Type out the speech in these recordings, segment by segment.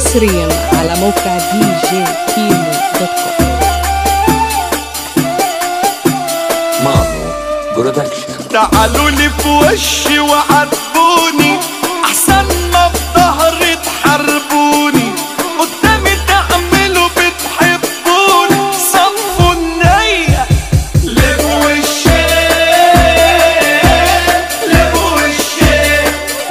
حصريا على موقع djkimo.com. مانو برودكشن. تعالوا لي في وشي وعاتبوني، احسن ما في ظهري تحاربوني، قدامي تعملوا بتحبوني، صفوا النية ليه بوشي ليه بوشي.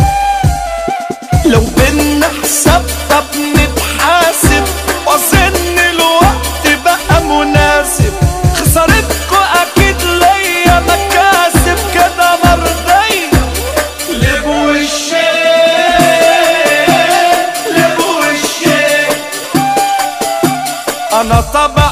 لو بينا حساب طب نتحاسب، واظن الوقت بقى مناسب، خسارتكوا اكيد ليا مكاسب، كده مرضية ليه بوشي ليه بوشي. انا طبعا